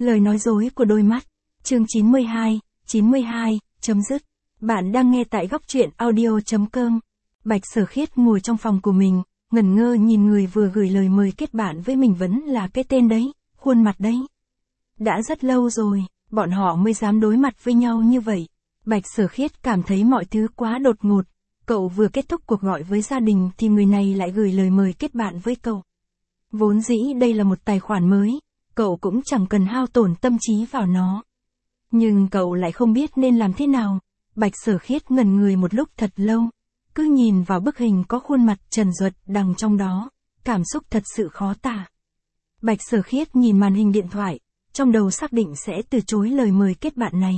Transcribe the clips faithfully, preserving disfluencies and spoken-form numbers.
Lời nói dối của đôi mắt. Chương chín mươi hai, chín mươi hai, chấm dứt. Bạn đang nghe tại góc truyện audio.com. Bạch Sở Khiết ngồi trong phòng của mình, ngẩn ngơ nhìn người vừa gửi lời mời kết bạn với mình vẫn là cái tên đấy, khuôn mặt đấy. Đã rất lâu rồi, bọn họ mới dám đối mặt với nhau như vậy. Bạch Sở Khiết cảm thấy mọi thứ quá đột ngột. Cậu vừa kết thúc cuộc gọi với gia đình thì người này lại gửi lời mời kết bạn với cậu. Vốn dĩ đây là một tài khoản mới, cậu cũng chẳng cần hao tổn tâm trí vào nó. Nhưng cậu lại không biết nên làm thế nào. Bạch Sở Khiết ngẩn người một lúc thật lâu, cứ nhìn vào bức hình có khuôn mặt Trần Duật Đằng trong đó, cảm xúc thật sự khó tả. Bạch Sở Khiết nhìn màn hình điện thoại, trong đầu xác định sẽ từ chối lời mời kết bạn này.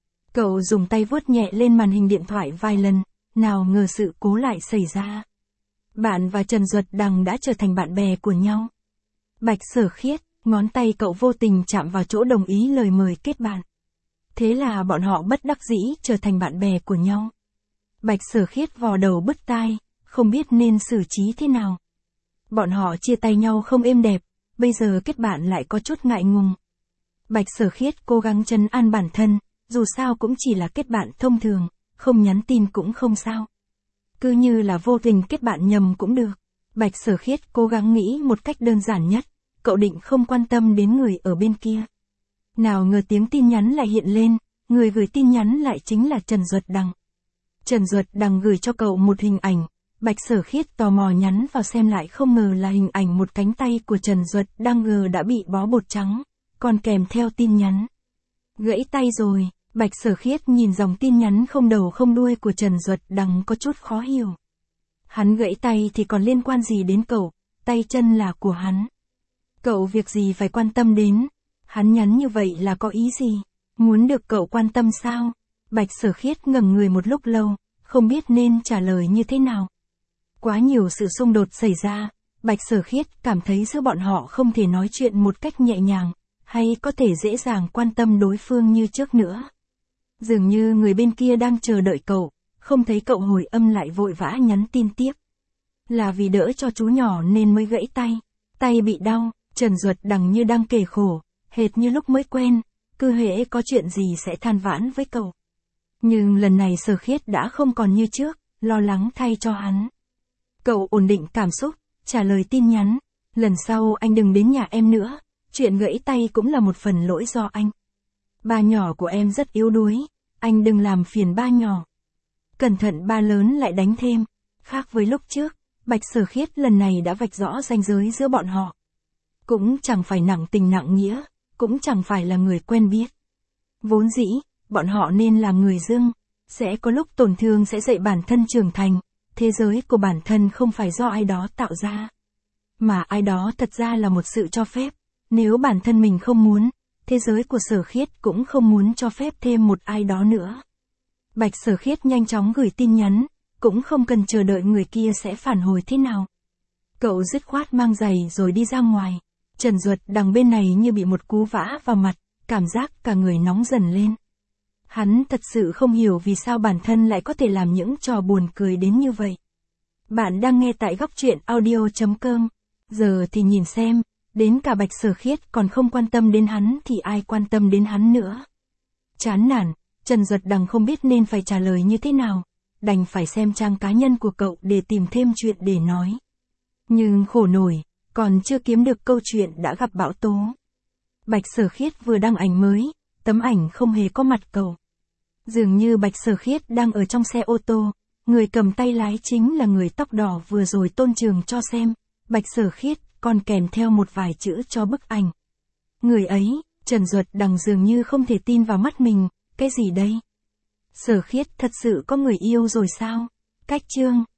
Cậu dùng tay vuốt nhẹ lên màn hình điện thoại vài lần, nào ngờ sự cố lại xảy ra. Bạn và Trần Duật Đằng đã trở thành bạn bè của nhau. Bạch Sở Khiết, ngón tay cậu vô tình chạm vào chỗ đồng ý lời mời kết bạn. Thế là bọn họ bất đắc dĩ trở thành bạn bè của nhau. Bạch Sở Khiết vò đầu bứt tai, không biết nên xử trí thế nào. Bọn họ chia tay nhau không êm đẹp, bây giờ kết bạn lại có chút ngại ngùng. Bạch Sở Khiết cố gắng trấn an bản thân, dù sao cũng chỉ là kết bạn thông thường, không nhắn tin cũng không sao. Cứ như là vô tình kết bạn nhầm cũng được. Bạch Sở Khiết cố gắng nghĩ một cách đơn giản nhất, cậu định không quan tâm đến người ở bên kia. Nào ngờ tiếng tin nhắn lại hiện lên, người gửi tin nhắn lại chính là Trần Duật Đằng. Trần Duật Đằng gửi cho cậu một hình ảnh, Bạch Sở Khiết tò mò nhắn vào xem lại không ngờ là hình ảnh một cánh tay của Trần Duật Đằng ngờ đã bị bó bột trắng, còn kèm theo tin nhắn. Gãy tay rồi, Bạch Sở Khiết nhìn dòng tin nhắn không đầu không đuôi của Trần Duật Đằng có chút khó hiểu. Hắn gãy tay thì còn liên quan gì đến cậu, tay chân là của hắn. Cậu việc gì phải quan tâm đến, hắn nhắn như vậy là có ý gì, muốn được cậu quan tâm sao? Bạch Sở Khiết ngẩn người một lúc lâu, không biết nên trả lời như thế nào. Quá nhiều sự xung đột xảy ra, Bạch Sở Khiết cảm thấy giữa bọn họ không thể nói chuyện một cách nhẹ nhàng, hay có thể dễ dàng quan tâm đối phương như trước nữa. Dường như người bên kia đang chờ đợi cậu, không thấy cậu hồi âm lại vội vã nhắn tin tiếp. Là vì đỡ cho chú nhỏ nên mới gãy tay, tay bị đau, Trần Duật Đằng như đang kể khổ, hệt như lúc mới quen, cứ hễ có chuyện gì sẽ than vãn với cậu. Nhưng lần này Sở Khiết đã không còn như trước, lo lắng thay cho hắn. Cậu ổn định cảm xúc, trả lời tin nhắn, lần sau anh đừng đến nhà em nữa, chuyện gãy tay cũng là một phần lỗi do anh. Ba nhỏ của em rất yếu đuối, anh đừng làm phiền ba nhỏ. Cẩn thận ba lớn lại đánh thêm. Khác với lúc trước, Bạch Sở Khiết lần này đã vạch rõ ranh giới giữa bọn họ. Cũng chẳng phải nặng tình nặng nghĩa, cũng chẳng phải là người quen biết. Vốn dĩ, bọn họ nên làm người dưng, sẽ có lúc tổn thương sẽ dạy bản thân trưởng thành, thế giới của bản thân không phải do ai đó tạo ra. Mà ai đó thật ra là một sự cho phép, nếu bản thân mình không muốn, thế giới của Sở Khiết cũng không muốn cho phép thêm một ai đó nữa. Bạch Sở Khiết nhanh chóng gửi tin nhắn, cũng không cần chờ đợi người kia sẽ phản hồi thế nào. Cậu dứt khoát mang giày rồi đi ra ngoài. Trần Duật Đằng bên này như bị một cú vã vào mặt, cảm giác cả người nóng dần lên. Hắn thật sự không hiểu vì sao bản thân lại có thể làm những trò buồn cười đến như vậy. Bạn đang nghe tại góc truyện audio.com. Giờ thì nhìn xem, đến cả Bạch Sở Khiết còn không quan tâm đến hắn thì ai quan tâm đến hắn nữa. Chán nản, Trần Duật Đằng không biết nên phải trả lời như thế nào, đành phải xem trang cá nhân của cậu để tìm thêm chuyện để nói. Nhưng khổ nổi, còn chưa kiếm được câu chuyện đã gặp bão tố. Bạch Sở Khiết vừa đăng ảnh mới, tấm ảnh không hề có mặt cậu. Dường như Bạch Sở Khiết đang ở trong xe ô tô, người cầm tay lái chính là người tóc đỏ vừa rồi Tôn Trường cho xem. Bạch Sở Khiết còn kèm theo một vài chữ cho bức ảnh. Người ấy, Trần Duật Đằng dường như không thể tin vào mắt mình, cái gì đây? Sở Khiết thật sự có người yêu rồi sao? Cách chương